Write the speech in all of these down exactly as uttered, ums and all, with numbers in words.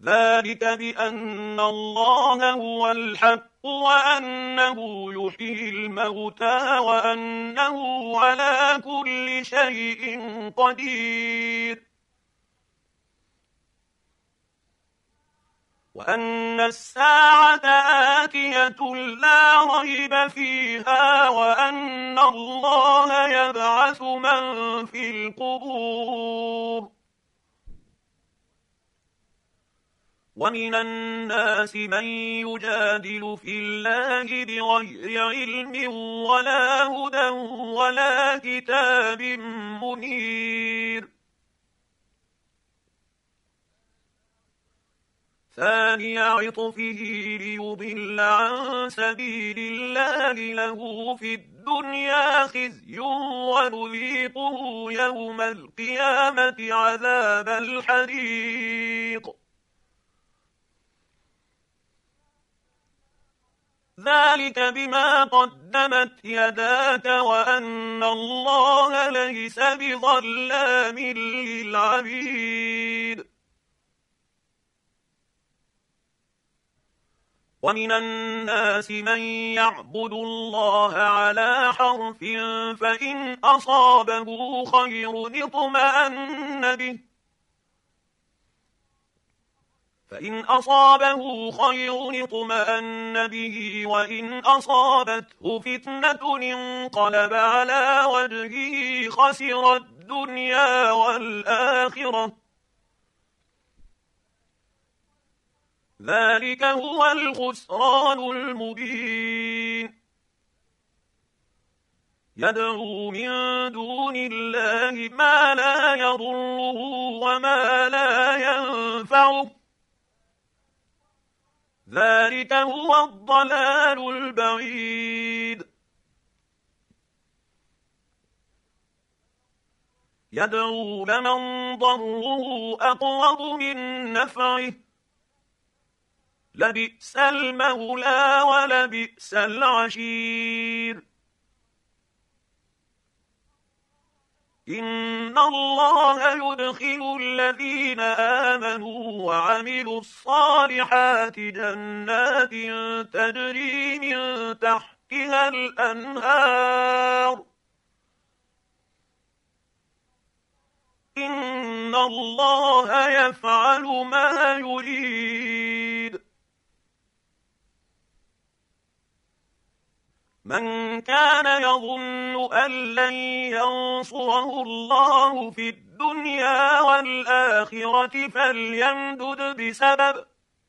ذلك بأن الله هو الحق وأنه يحيي الموتى وأنه على كل شيء قدير وأن الساعة آتية لا ريب فيها وأن الله يبعث من في القبور ومن الناس من يجادل في الله بغير علم ولا هدى ولا كتاب منير ثاني عطفه ليضل عن سبيل الله له في الدنيا خزي ونذيقه يوم القيامة عذاب الحريق ذلك بما قدمت يداك وأن الله ليس بظلام للعبيد ومن الناس من يعبد الله على حرف فإن أصابه خير اطمأن به فإن أصابه خير اطمأن به وإن أصابته فتنة انقلب على وجهه خسر الدنيا والآخرة ذلك هو الخسران المبين يدعو من دون الله ما لا يضره وما لا ينفعه ذلك هو الضلال البعيد يدعو لمن ضره أقرب من نفعه لبئس المولى ولبئس العشير إن الله يدخل الذين آمنوا وعملوا الصالحات جنات تجري من تحتها الأنهار إن الله يفعل ما يريد من كان يظن أن لن ينصره الله في الدنيا والآخرة فليمدد بسبب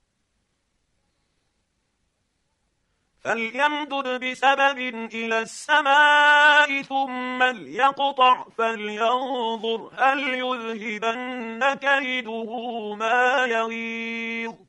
فليمدد بسبب إلى السماء ثم ليقطع فلينظر هل يذهبن كيده ما يغيظ